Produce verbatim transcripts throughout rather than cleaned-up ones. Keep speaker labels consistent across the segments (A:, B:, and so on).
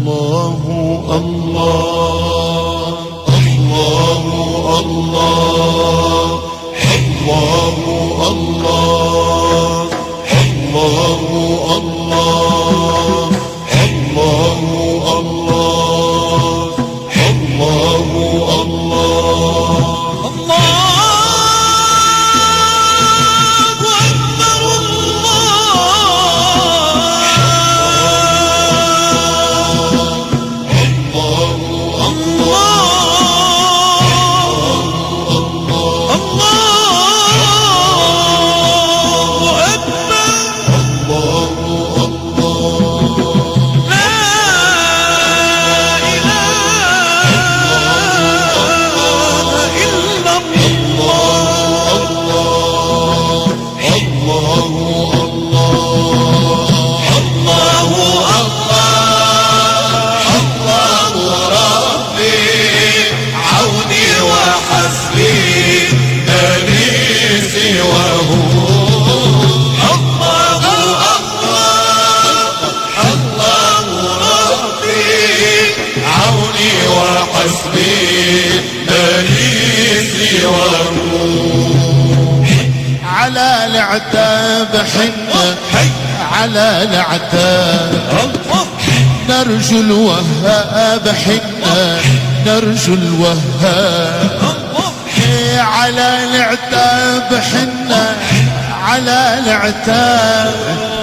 A: الله الله الله الله الله الله الله الله الله الله الله على العتاب حنا على العتاب نرجو الوهاب حنا نرجو الوهاب على العتاب حنا على العتاب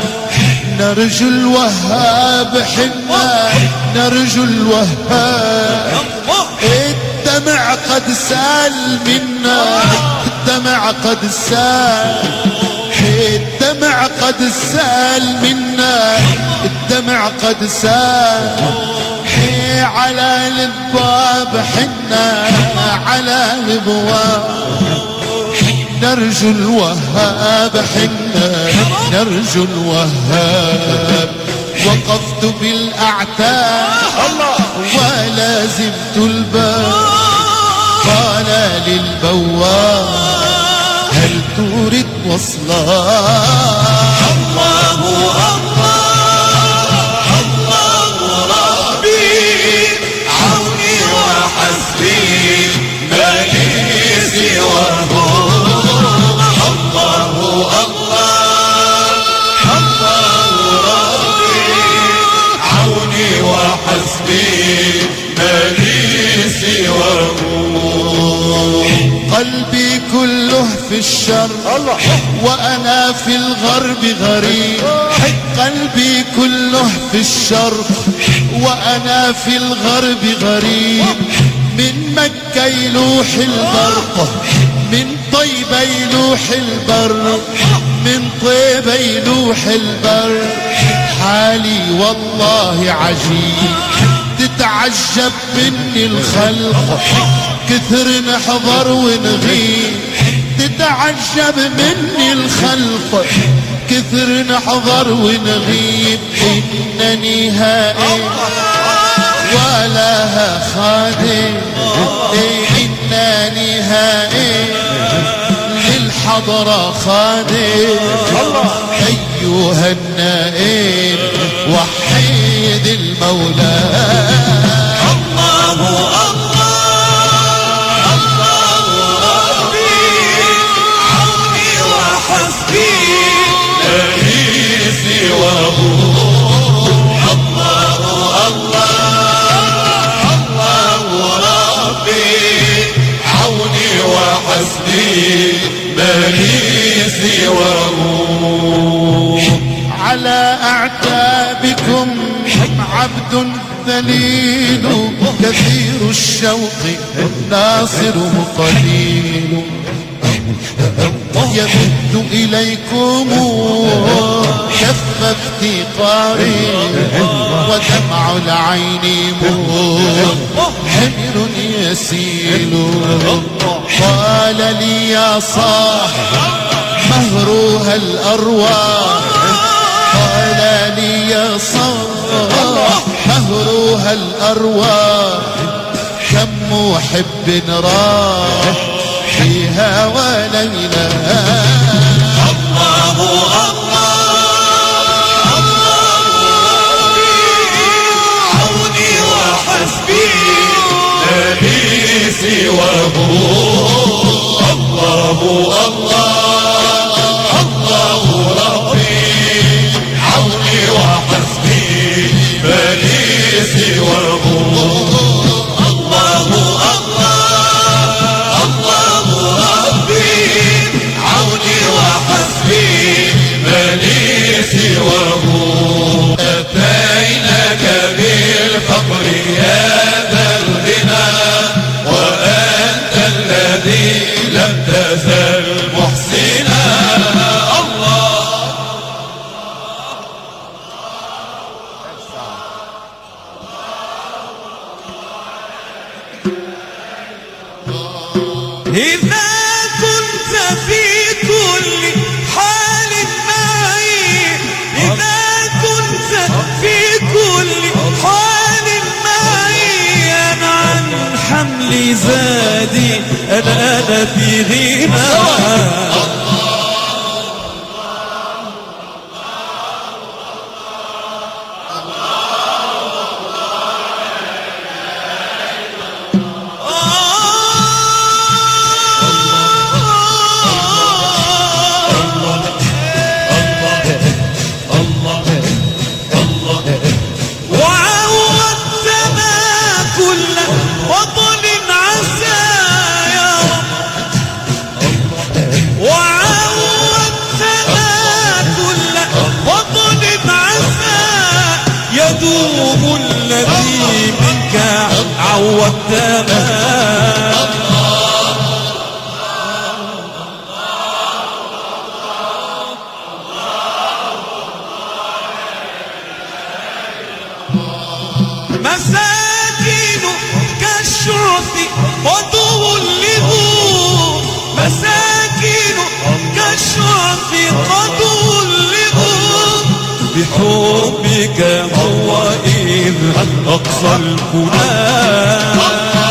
A: نرجو الوهاب حنا نرجو الوهاب الدمع قد سال منا الدمع قد سال الدمع قد سال منا الدمع قد سال على الابواب حنا على الابواب نرجو الوهاب حنا نرجو الوهاب وقفت بالاعتاب ولازمت الباب قال للبواب هل تريد وصلا الله الله الله ربي عوني وحسبي ما لي سواه الله الله الله ربي عوني وحسبي ما لي سواه قلبي كله في الشر وأنا في الغرب غريب قلبي كله في الشر وأنا في الغرب غريب من مكة يلوح البرق من طيبة يلوح البر من طيبة يلوح البر حالي والله عجيب تتعجب مني الخلق كثر نحضر ونغيب تتعجب مني الخلق كثر نحضر ونغيب إنني هائم ولا خادم إنني هائم للحضرة خادم أيها النائم وحيد المولى الله على أعتابكم عبد ذليل كثير الشوق ناصره قليل يمد إليكم كف افتقاري ودمع العين حمر يسيل قال لي يا صاح مهروها الأرواح قال لي يا صاح مهروها الأرواح كم محب راح فيها وليلى الله الله الله عوني
B: سواه. الله الله الله ربي عوني وحسبي ما لي سواه. أتيناك بالفقر يا ذا الغنى وأنت الذي لم تزل محسنا.
C: إذا كنت في كل حال معي، إذا كنت في كل حال معي، أنا عن حمل زادي الآن في غنى. يدوم الذي منك عودتنا. مساكين كالشعث وتغلبوا، مساكين كالشعث وتغلبوا، بحبك هو إذ أقصى الكنى.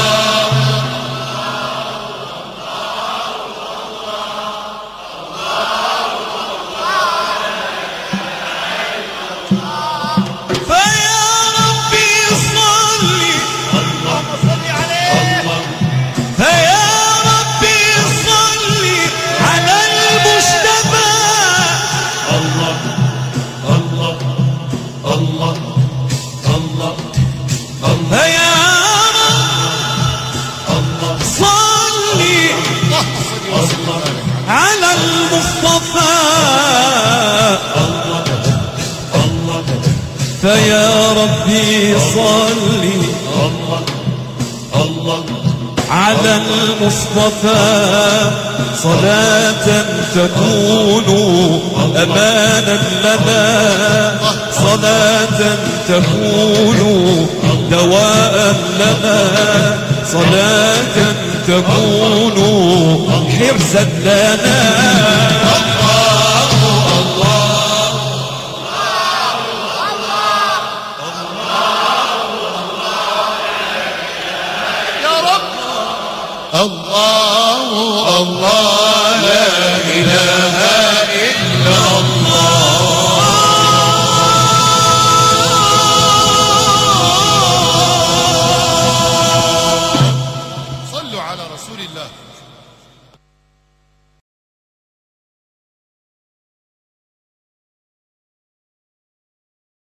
C: على المصطفى فيا ربي صلي على المصطفى صلاة تكون أمانا لنا، صلاة تكون دواء لنا، صلاة تكون حرزا لنا.
A: الله الله